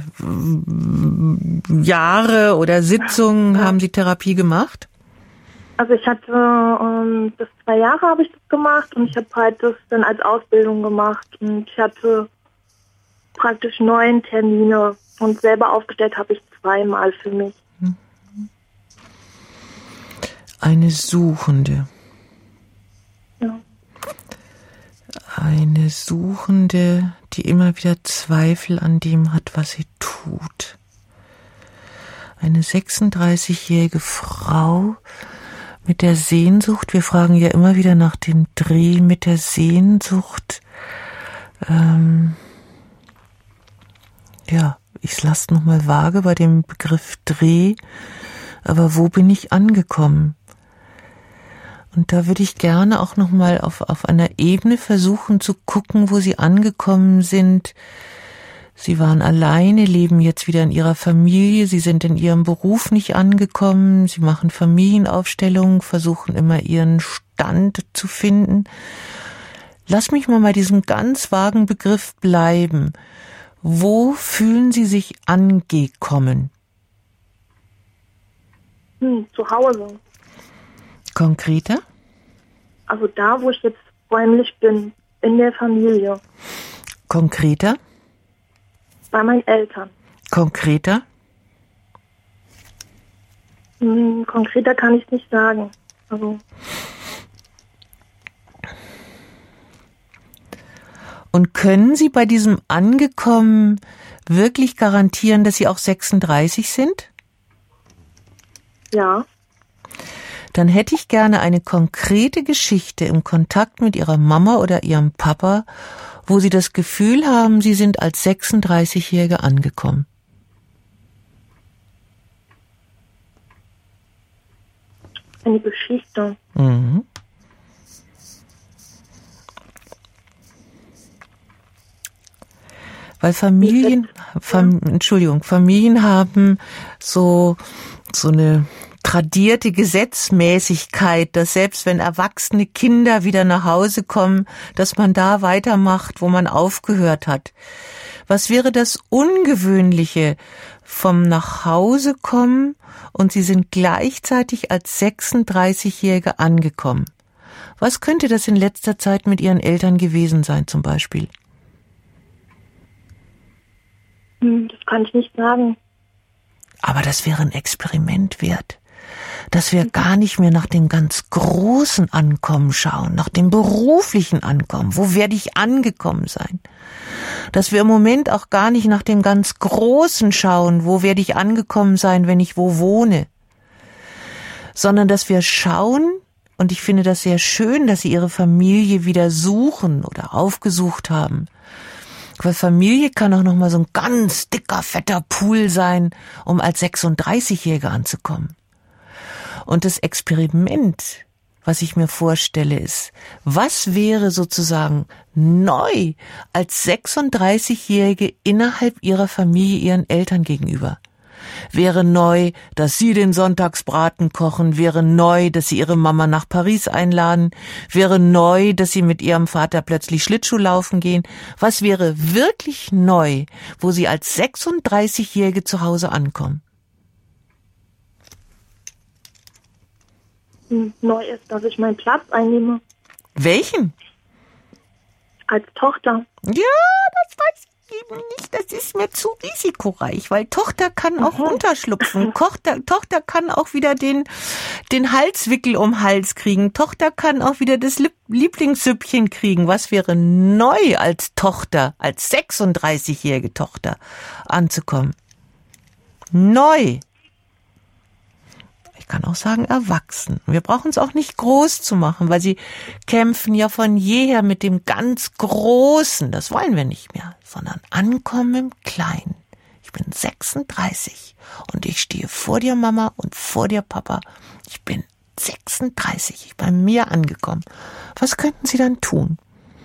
Jahre oder Sitzungen ja. haben Sie Therapie gemacht? Also ich hatte ähm, bis zwei Jahre habe ich das gemacht und ich habe halt das dann als Ausbildung gemacht und ich hatte praktisch neun Termine und selber aufgestellt habe ich zweimal für mich. Eine Suchende. Ja. Eine Suchende, die immer wieder Zweifel an dem hat, was sie tut. Eine sechsunddreißigjährige Frau mit der Sehnsucht, wir fragen ja immer wieder nach dem Dreh, mit der Sehnsucht, ähm, ja, ich lasse nochmal vage bei dem Begriff Dreh, aber wo bin ich angekommen? Und da würde ich gerne auch nochmal auf, auf einer Ebene versuchen zu gucken, wo Sie angekommen sind. Sie waren alleine, leben jetzt wieder in Ihrer Familie, Sie sind in Ihrem Beruf nicht angekommen, Sie machen Familienaufstellungen, versuchen immer Ihren Stand zu finden. Lass mich mal bei diesem ganz vagen Begriff bleiben. Wo fühlen Sie sich angekommen? Hm, zu Hause. Konkreter? Also da, wo ich jetzt räumlich bin, in der Familie. Konkreter? Bei meinen Eltern. Konkreter? Hm, konkreter kann ich nicht sagen. Also. Und können Sie bei diesem Angekommen wirklich garantieren, dass Sie auch sechsunddreißig sind? Ja. Dann hätte ich gerne eine konkrete Geschichte im Kontakt mit Ihrer Mama oder Ihrem Papa, wo Sie das Gefühl haben, Sie sind als sechsunddreißigjährige angekommen. Eine Geschichte. Mhm. Weil Familien, Fam, Entschuldigung, Familien haben so, so eine tradierte Gesetzmäßigkeit, dass selbst wenn erwachsene Kinder wieder nach Hause kommen, dass man da weitermacht, wo man aufgehört hat. Was wäre das Ungewöhnliche vom Nachhausekommen und Sie sind gleichzeitig als sechsunddreißigjährige angekommen? Was könnte das in letzter Zeit mit Ihren Eltern gewesen sein zum Beispiel? Das kann ich nicht sagen. Aber das wäre ein Experiment wert. Dass wir gar nicht mehr nach dem ganz großen Ankommen schauen, nach dem beruflichen Ankommen. Wo werde ich angekommen sein? Dass wir im Moment auch gar nicht nach dem ganz Großen schauen, wo werde ich angekommen sein, wenn ich wo wohne. Sondern dass wir schauen, und ich finde das sehr schön, dass Sie Ihre Familie wieder suchen oder aufgesucht haben. Weil Familie kann auch noch mal so ein ganz dicker, fetter Pool sein, um als sechsunddreißigjährige anzukommen. Und das Experiment, was ich mir vorstelle, ist, was wäre sozusagen neu als sechsunddreißigjährige innerhalb Ihrer Familie Ihren Eltern gegenüber? Wäre neu, dass Sie den Sonntagsbraten kochen, wäre neu, dass Sie Ihre Mama nach Paris einladen, wäre neu, dass Sie mit Ihrem Vater plötzlich Schlittschuh laufen gehen. Was wäre wirklich neu, wo Sie als sechsunddreißigjährige zu Hause ankommen? Neu ist, dass ich meinen Platz einnehme. Welchen? Als Tochter. Ja, das weiß ich eben nicht. Das ist mir zu risikoreich, weil Tochter kann auch mhm. runterschlupfen. Tochter, Tochter kann auch wieder den, den Halswickel um den Hals kriegen. Tochter kann auch wieder das Lieblingssüppchen kriegen. Was wäre neu als Tochter, als sechsunddreißigjährige Tochter anzukommen? Neu. Ich kann auch sagen erwachsen. Wir brauchen es auch nicht groß zu machen, weil sie kämpfen ja von jeher mit dem ganz Großen. Das wollen wir nicht mehr, sondern ankommen im Kleinen. Ich bin sechsunddreißig und ich stehe vor dir, Mama, und vor dir, Papa. Ich bin sechsunddreißig, ich bin bei mir angekommen. Was könnten Sie dann tun?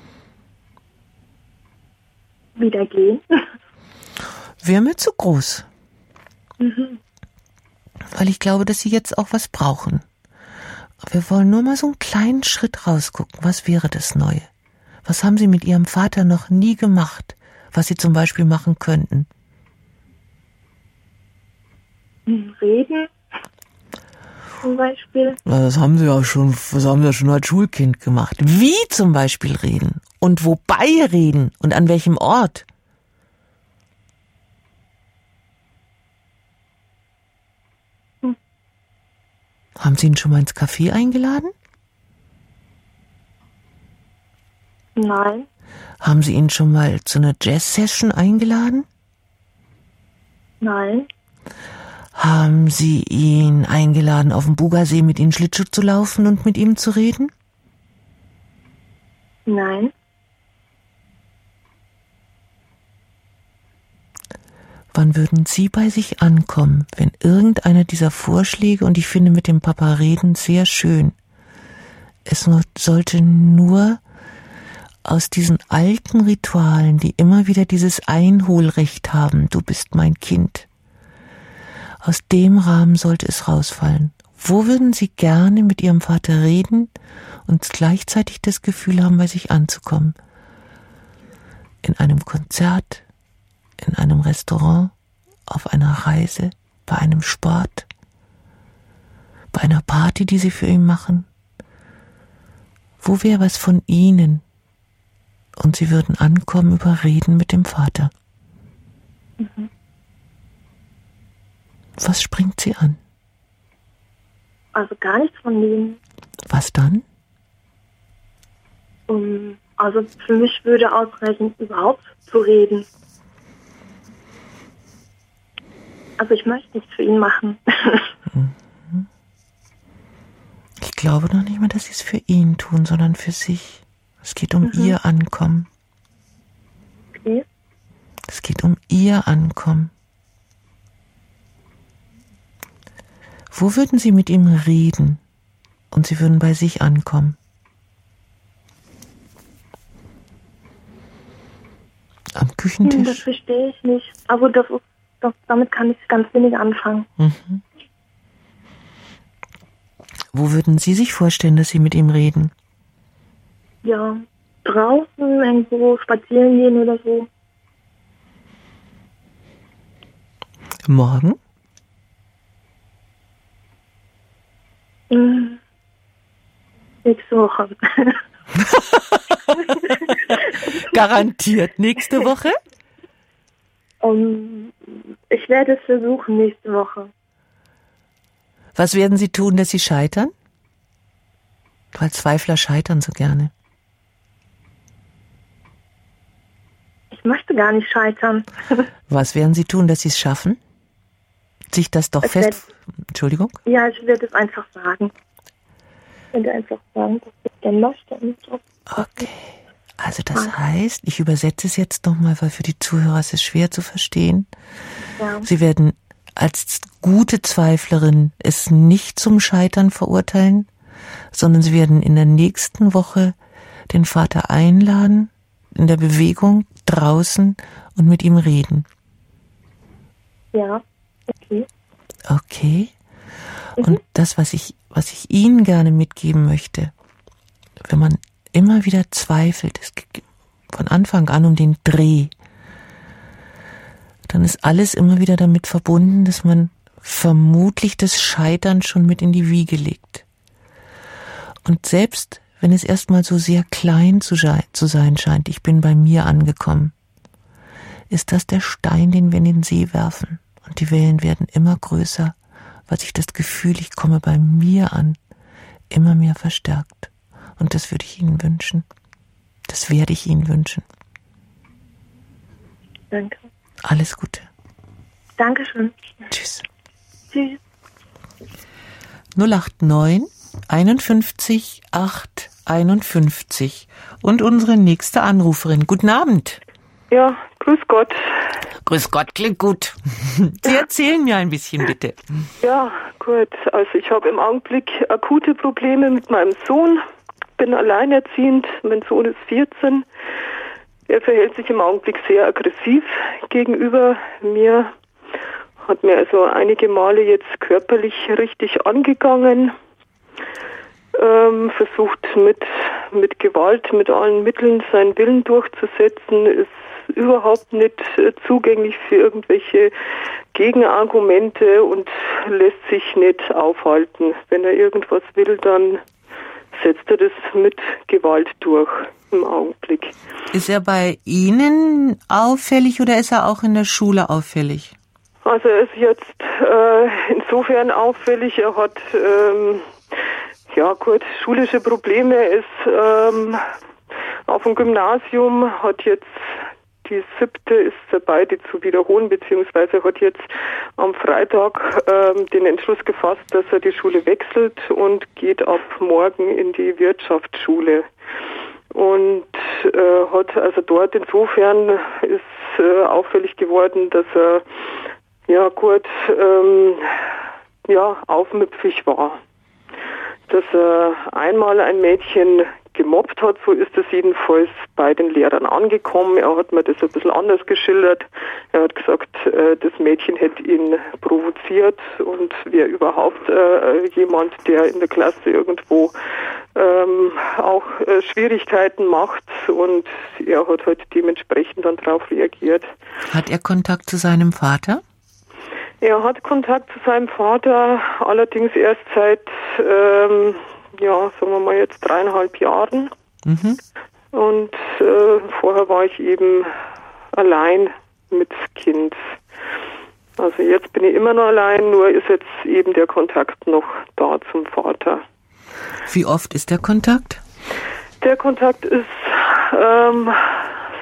Wieder gehen. Wäre mir zu groß. Mhm. Weil ich glaube, dass Sie jetzt auch was brauchen. Wir wollen nur mal so einen kleinen Schritt rausgucken. Was wäre das Neue? Was haben Sie mit Ihrem Vater noch nie gemacht, was Sie zum Beispiel machen könnten? Reden zum Beispiel. Ja, das haben Sie ja schon, das haben Sie ja schon als Schulkind gemacht. Wie zum Beispiel reden? Und wobei reden? Und an welchem Ort? Haben Sie ihn schon mal ins Café eingeladen? Nein. Haben Sie ihn schon mal zu einer Jazz-Session eingeladen? Nein. Haben Sie ihn eingeladen, auf dem Bugersee mit Ihnen Schlittschuh zu laufen und mit ihm zu reden? Nein. Wann würden Sie bei sich ankommen, wenn irgendeiner dieser Vorschläge, und ich finde mit dem Papa reden sehr schön, es nur, sollte nur aus diesen alten Ritualen, die immer wieder dieses Einholrecht haben, du bist mein Kind, aus dem Rahmen sollte es rausfallen. Wo würden Sie gerne mit Ihrem Vater reden und gleichzeitig das Gefühl haben, bei sich anzukommen? In einem Konzert? In einem Restaurant, auf einer Reise, bei einem Sport, bei einer Party, die Sie für ihn machen? Wo wäre was von Ihnen? Und Sie würden ankommen über Reden mit dem Vater. Mhm. Was springt Sie an? Also gar nichts von denen. Was dann? Um, also für mich würde ausreichen, überhaupt zu reden. Also ich möchte nichts für ihn machen. Ich glaube noch nicht mal, dass sie es für ihn tun, sondern für sich. Es geht um mhm. ihr Ankommen. Okay. Es geht um ihr Ankommen. Wo würden Sie mit ihm reden und Sie würden bei sich ankommen? Am Küchentisch? Das verstehe ich nicht. Aber das ist, das, damit kann ich ganz wenig anfangen. Mhm. Wo würden Sie sich vorstellen, dass Sie mit ihm reden? Ja, draußen irgendwo spazieren gehen oder so. Morgen? Hm. Nächste Woche. Garantiert nächste Woche? Um, ich werde es versuchen nächste Woche. Was werden Sie tun, dass Sie scheitern? Weil Zweifler scheitern so gerne. Ich möchte gar nicht scheitern. Was werden Sie tun, dass Sie es schaffen? Sich das doch es fest... Wird, Entschuldigung? Ja, ich werde es einfach sagen. Ich werde einfach sagen, dass ich gerne möchte. Und so. Okay. Also das heißt, ich übersetze es jetzt nochmal, weil für die Zuhörer ist es schwer zu verstehen. Ja. Sie werden als gute Zweiflerin es nicht zum Scheitern verurteilen, sondern Sie werden in der nächsten Woche den Vater einladen, in der Bewegung, draußen und mit ihm reden. Ja, okay. Okay. Mhm. Und das, was ich, was ich Ihnen gerne mitgeben möchte, wenn man immer wieder zweifelt, es geht von Anfang an um den Dreh, dann ist alles immer wieder damit verbunden, dass man vermutlich das Scheitern schon mit in die Wiege legt. Und selbst wenn es erstmal so sehr klein zu sein scheint, ich bin bei mir angekommen, ist das der Stein, den wir in den See werfen. Und die Wellen werden immer größer, weil sich das Gefühl, ich komme bei mir an, immer mehr verstärkt. Und das würde ich Ihnen wünschen. Das werde ich Ihnen wünschen. Danke. Alles Gute. Dankeschön. Tschüss. Tschüss. null acht neun einundfünfzig acht einundfünfzig und unsere nächste Anruferin. Guten Abend. Ja, grüß Gott. Grüß Gott, klingt gut. Sie erzählen mir ein bisschen, bitte. Ja, gut. Also ich habe im Augenblick akute Probleme mit meinem Sohn. Bin alleinerziehend. Mein Sohn ist vierzehn. Er verhält sich im Augenblick sehr aggressiv gegenüber mir. Hat mir also einige Male jetzt körperlich richtig angegangen. Ähm, versucht mit, mit Gewalt, mit allen Mitteln seinen Willen durchzusetzen. Ist überhaupt nicht äh, zugänglich für irgendwelche Gegenargumente und lässt sich nicht aufhalten. Wenn er irgendwas will, dann setzt er das mit Gewalt durch im Augenblick. Ist er bei Ihnen auffällig oder ist er auch in der Schule auffällig? Also er ist jetzt äh, insofern auffällig, er hat ähm, ja gut, schulische Probleme, er ist ähm, auf dem Gymnasium, hat jetzt die siebte ist dabei, die zu wiederholen, beziehungsweise hat jetzt am Freitag ähm, den Entschluss gefasst, dass er die Schule wechselt und geht ab morgen in die Wirtschaftsschule. Und äh, hat also dort insofern ist äh, auffällig geworden, dass er ja gut ähm, ja aufmüpfig war. Dass er einmal ein Mädchen gemobbt hat, so ist es jedenfalls bei den Lehrern angekommen. Er hat mir das ein bisschen anders geschildert. Er hat gesagt, äh, das Mädchen hätte ihn provoziert und wäre überhaupt äh, jemand, der in der Klasse irgendwo ähm, auch äh, Schwierigkeiten macht, und er hat halt dementsprechend dann darauf reagiert. Hat er Kontakt zu seinem Vater? Er hat Kontakt zu seinem Vater, allerdings erst seit ähm, ja, sagen wir mal jetzt dreieinhalb Jahren. Mhm. Und äh, vorher war ich eben allein mit Kind. Also jetzt bin ich immer noch allein, nur ist jetzt eben der Kontakt noch da zum Vater. Wie oft ist der Kontakt? Der Kontakt ist ähm,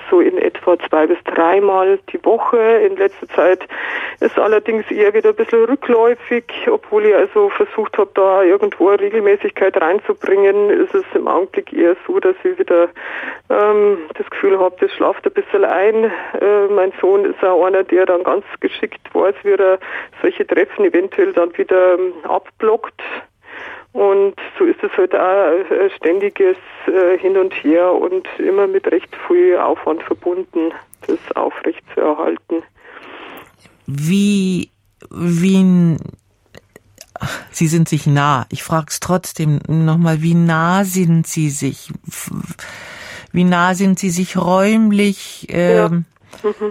so in etwa zwei bis dreimal die Woche. In letzter Zeit ist allerdings eher wieder ein bisschen rückläufig, obwohl ich also versucht habe, da irgendwo eine Regelmäßigkeit reinzubringen, ist es im Augenblick eher so, dass ich wieder ähm, das Gefühl habe, das schlaft ein bisschen ein. Äh, mein Sohn ist auch einer, der dann ganz geschickt weiß, wie er solche Treffen eventuell dann wieder ähm, abblockt. Und so ist es halt auch ein ständiges äh, Hin und Her und immer mit recht viel Aufwand verbunden, das aufrecht zu erhalten. Wie, wie, Sie sind sich nah. Ich frage es trotzdem nochmal, wie nah sind Sie sich? Wie nah sind Sie sich räumlich? Ähm ja. mhm.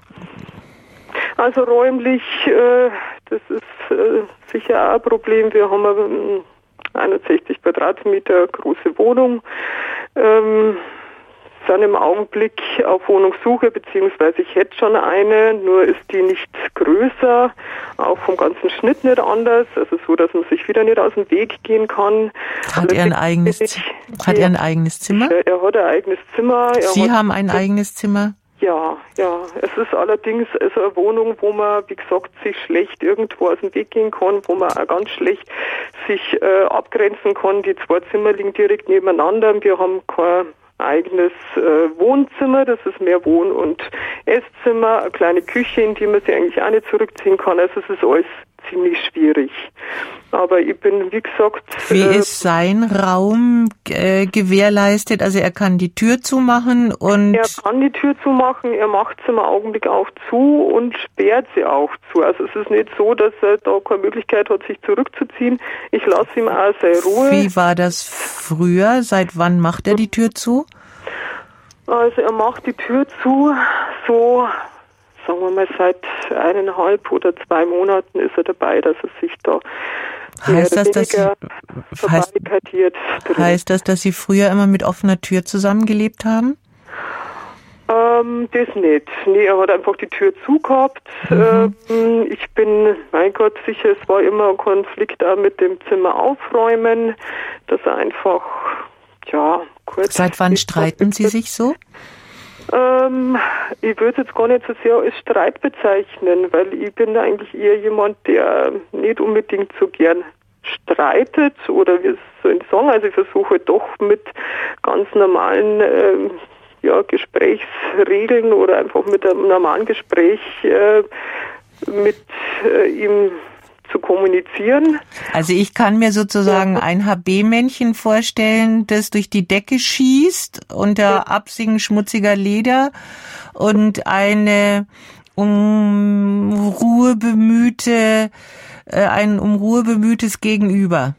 Also räumlich, äh, das ist äh, sicher auch ein Problem. Wir haben ein einundsechzig Quadratmeter große Wohnung, ähm, sind im Augenblick auf Wohnungssuche, beziehungsweise ich hätte schon eine, nur ist die nicht größer, auch vom ganzen Schnitt nicht anders, also so, dass man sich wieder nicht aus dem Weg gehen kann. Hat er ein eigenes, ich, hat er ein eigenes Zimmer? Er hat ein eigenes Zimmer. Er Sie hat, haben ein eigenes Zimmer? Ja, ja. Es ist allerdings also eine Wohnung, wo man, wie gesagt, sich schlecht irgendwo aus dem Weg gehen kann, wo man auch ganz schlecht sich äh, abgrenzen kann. Die zwei Zimmer liegen direkt nebeneinander. Wir haben kein eigenes äh, Wohnzimmer, das ist mehr Wohn- und Esszimmer, eine kleine Küche, in die man sich eigentlich auch nicht zurückziehen kann. Also es ist alles ziemlich schwierig. Aber ich bin, wie gesagt... Wie äh, ist sein Raum äh, gewährleistet? Also er kann die Tür zumachen und... Er kann die Tür zumachen, er macht sie im Augenblick auch zu und sperrt sie auch zu. Also es ist nicht so, dass er da keine Möglichkeit hat, sich zurückzuziehen. Ich lasse ihm auch seine Ruhe. Wie war das früher? Seit wann macht er die Tür zu? Also er macht die Tür zu, so... sagen wir mal, seit eineinhalb oder zwei Monaten ist er dabei, dass er sich da heißt das, dass Sie, heißt, heißt das, dass Sie früher immer mit offener Tür zusammengelebt haben? Ähm, das nicht. Nee, er hat einfach die Tür zugehabt. Mhm. Ähm, ich bin, mein Gott, sicher, es war immer ein Konflikt auch mit dem Zimmer aufräumen, dass er einfach, ja, kurz... Seit wann streiten Sie sich so? Ähm, ich würde es jetzt gar nicht so sehr als Streit bezeichnen, weil ich bin eigentlich eher jemand, der nicht unbedingt so gern streitet oder wie soll ich sagen, also ich versuche halt doch mit ganz normalen ähm, ja, Gesprächsregeln oder einfach mit einem normalen Gespräch äh, mit äh, ihm zu kommunizieren. Also ich kann mir sozusagen ja. ein H B-Männchen vorstellen, das durch die Decke schießt unter ja. Absingen schmutziger Leder und eine um Ruhe bemühte, äh, ein um Ruhe bemühtes Gegenüber.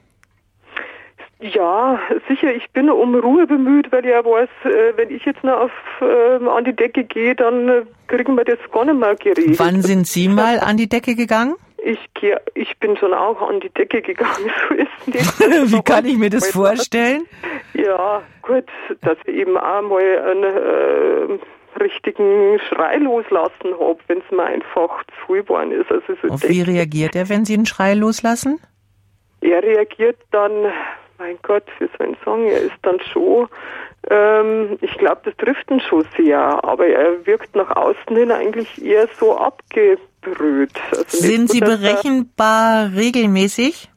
Ja, sicher, ich bin um Ruhe bemüht, weil ich ja weiß, wenn ich jetzt noch auf, äh, an die Decke gehe, dann kriegen wir das gar nicht mehr geregelt. Wann sind Sie mal an die Decke gegangen? Ich gehe, ich bin schon auch an die Decke gegangen. So ist nicht. Wie kann ich mir das vorstellen? Ja, gut, dass ich eben auch mal einen äh, richtigen Schrei loslassen habe, wenn es mir einfach zu viel geworden ist. Also so Und wie reagiert er, wenn Sie einen Schrei loslassen? Er reagiert dann, mein Gott, wie soll ich sagen, er ist dann schon, ähm, ich glaube, das trifft ihn schon sehr, aber er wirkt nach außen hin eigentlich eher so abgebrüht. Also sind Sie berechenbar regelmäßig?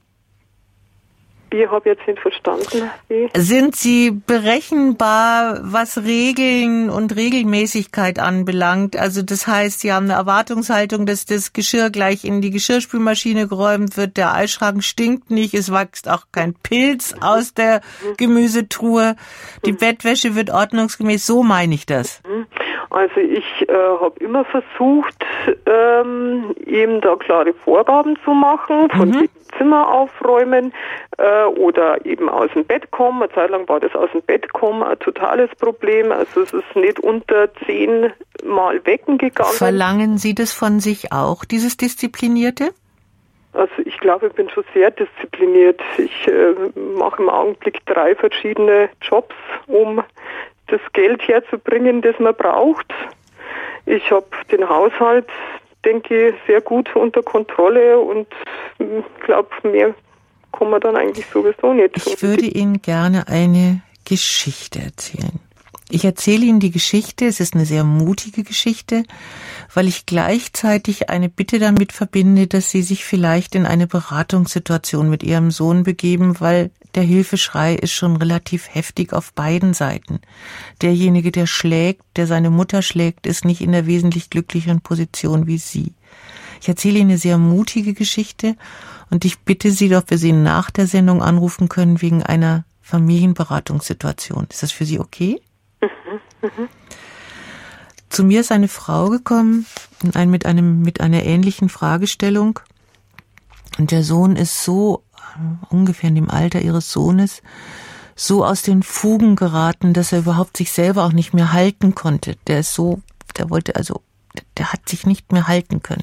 Ich habe jetzt nicht verstanden. Wie? Sind Sie berechenbar, was Regeln und Regelmäßigkeit anbelangt? Also das heißt, Sie haben eine Erwartungshaltung, dass das Geschirr gleich in die Geschirrspülmaschine geräumt wird, der Eisschrank stinkt nicht, es wächst auch kein Pilz aus der Gemüsetruhe, die Bettwäsche wird ordnungsgemäß, so meine ich das. Also ich äh, habe immer versucht, ähm, ihm da klare Vorgaben zu machen, von mhm. Zimmer aufräumen äh, oder eben aus dem Bett kommen. Eine Zeit lang war das aus dem Bett kommen ein totales Problem. Also es ist nicht unter zehn Mal wecken gegangen. Verlangen Sie das von sich auch, dieses Disziplinierte? Also ich glaube, ich bin schon sehr diszipliniert. Ich äh, mache im Augenblick drei verschiedene Jobs, um das Geld herzubringen, das man braucht. Ich habe den Haushalt, denke ich, sehr gut unter Kontrolle und glaube, mehr kann man dann eigentlich sowieso nicht. Ich würde Ihnen gerne eine Geschichte erzählen. Ich erzähle Ihnen die Geschichte, es ist eine sehr mutige Geschichte, weil ich gleichzeitig eine Bitte damit verbinde, dass Sie sich vielleicht in eine Beratungssituation mit Ihrem Sohn begeben, weil der Hilfeschrei ist schon relativ heftig auf beiden Seiten. Derjenige, der schlägt, der seine Mutter schlägt, ist nicht in der wesentlich glücklicheren Position wie Sie. Ich erzähle Ihnen eine sehr mutige Geschichte und ich bitte Sie, ob wir Sie nach der Sendung anrufen können wegen einer Familienberatungssituation. Ist das für Sie okay? Mhm. Mhm. Zu mir ist eine Frau gekommen mit einem mit einer ähnlichen Fragestellung und der Sohn ist so ungefähr in dem Alter ihres Sohnes so aus den Fugen geraten, dass er überhaupt sich selber auch nicht mehr halten konnte. Der ist so, der wollte also, der hat sich nicht mehr halten können.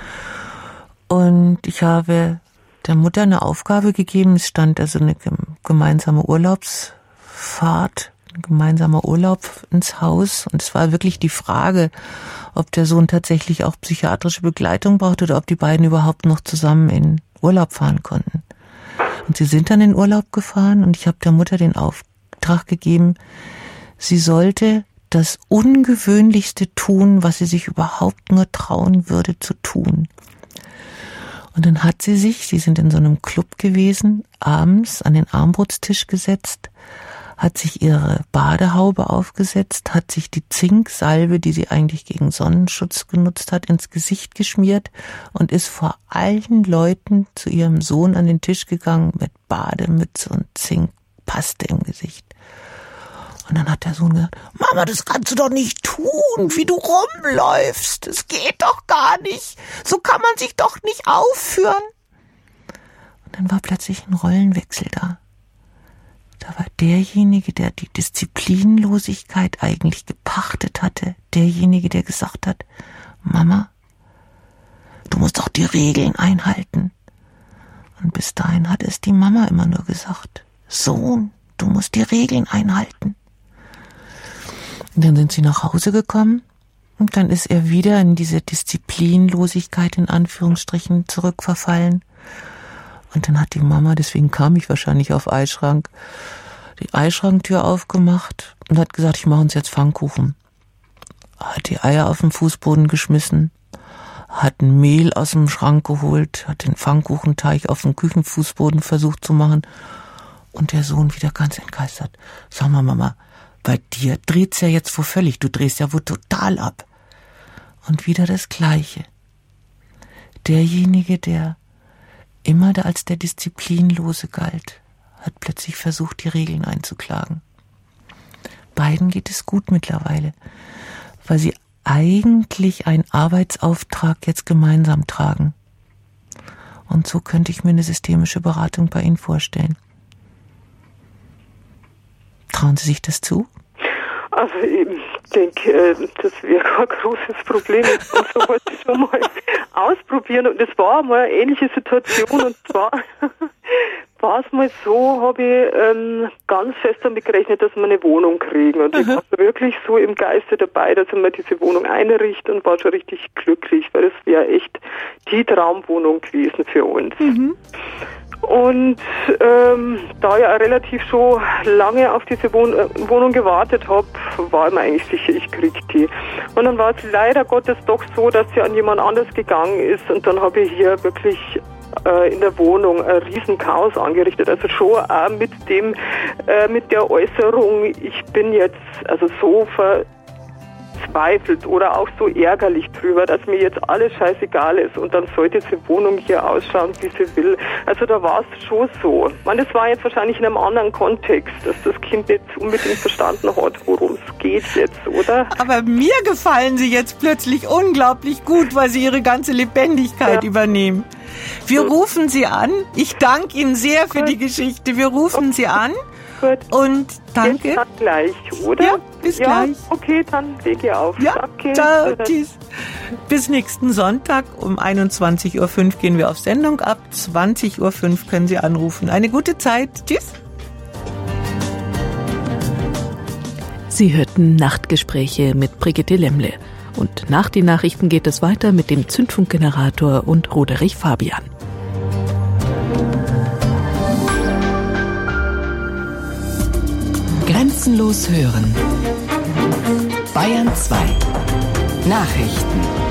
Und ich habe der Mutter eine Aufgabe gegeben. Es stand also eine gemeinsame Urlaubsfahrt, ein gemeinsamer Urlaub ins Haus. Und es war wirklich die Frage, ob der Sohn tatsächlich auch psychiatrische Begleitung braucht oder ob die beiden überhaupt noch zusammen in Urlaub fahren konnten. Und sie sind dann in Urlaub gefahren und ich habe der Mutter den Auftrag gegeben, sie sollte das Ungewöhnlichste tun, was sie sich überhaupt nur trauen würde zu tun. Und dann hat sie sich, sie sind in so einem Club gewesen, abends an den Armbrutstisch gesetzt, hat sich ihre Badehaube aufgesetzt, hat sich die Zinksalbe, die sie eigentlich gegen Sonnenschutz genutzt hat, ins Gesicht geschmiert und ist vor allen Leuten zu ihrem Sohn an den Tisch gegangen mit Bademütze und Zinkpaste im Gesicht. Und dann hat der Sohn gesagt, Mama, das kannst du doch nicht tun, wie du rumläufst. Das geht doch gar nicht. So kann man sich doch nicht aufführen. Und dann war plötzlich ein Rollenwechsel da. Da war derjenige, der die Disziplinlosigkeit eigentlich gepachtet hatte, derjenige, der gesagt hat, Mama, du musst doch die Regeln einhalten. Und bis dahin hat es die Mama immer nur gesagt, Sohn, du musst die Regeln einhalten. Und dann sind sie nach Hause gekommen und dann ist er wieder in diese Disziplinlosigkeit in Anführungsstrichen zurückverfallen. Und dann hat die Mama, deswegen kam ich wahrscheinlich auf Eisschrank, die Eisschranktür aufgemacht und hat gesagt, ich mache uns jetzt Pfannkuchen. Hat die Eier auf den Fußboden geschmissen, hat ein Mehl aus dem Schrank geholt, hat den Pfannkuchenteig auf den Küchenfußboden versucht zu machen und der Sohn wieder ganz entgeistert. Sag mal, Mama, bei dir dreht's ja jetzt wohl völlig, du drehst ja wohl total ab. Und wieder das Gleiche. Derjenige, der immer da als der Disziplinlose galt, hat plötzlich versucht, die Regeln einzuklagen. Beiden geht es gut mittlerweile, weil sie eigentlich einen Arbeitsauftrag jetzt gemeinsam tragen. Und so könnte ich mir eine systemische Beratung bei Ihnen vorstellen. Trauen Sie sich das zu? Also ich denke, das wäre kein großes Problem. Ich kann sowas schon mal ausprobieren. Und es war mal eine ähnliche Situation. Und zwar war es mal so, habe ich ähm, ganz fest damit gerechnet, dass wir eine Wohnung kriegen. Und ich war wirklich so im Geiste dabei, dass wir diese Wohnung einrichten und war schon richtig glücklich, weil es wäre echt die Traumwohnung gewesen für uns. Mhm. Und ähm, da ich auch relativ schon lange auf diese Wohn- Wohnung gewartet habe, war ich mir eigentlich sicher, ich krieg die. Und dann war es leider Gottes doch so, dass sie an jemand anders gegangen ist und dann habe ich hier wirklich äh, in der Wohnung ein riesen Chaos angerichtet. Also schon auch mit dem, äh, mit der Äußerung, ich bin jetzt also so ver zweifelt oder auch so ärgerlich drüber, dass mir jetzt alles scheißegal ist und dann sollte diese Wohnung hier ausschauen, wie sie will. Also da war es schon so. Ich meine, das war jetzt wahrscheinlich in einem anderen Kontext, dass das Kind nicht unbedingt verstanden hat, worum es geht jetzt, oder? Aber mir gefallen sie jetzt plötzlich unglaublich gut, weil sie ihre ganze Lebendigkeit ja. übernehmen. Wir so. rufen sie an. Ich danke Ihnen sehr für Gut. die Geschichte. Wir rufen okay. sie an. Gut. Und danke. Jetzt dann gleich, oder? Ja, bis ja, gleich. Okay, dann lege ich auf. Ja, danke. Ciao, tschüss. Bis nächsten Sonntag um einundzwanzig Uhr fünf gehen wir auf Sendung. Ab zwanzig Uhr fünf können Sie anrufen. Eine gute Zeit. Tschüss. Sie hörten Nachtgespräche mit Brigitte Lemmle. Und nach den Nachrichten geht es weiter mit dem Zündfunkgenerator und Roderich Fabian. Grenzenlos hören. Bayern zwei Nachrichten.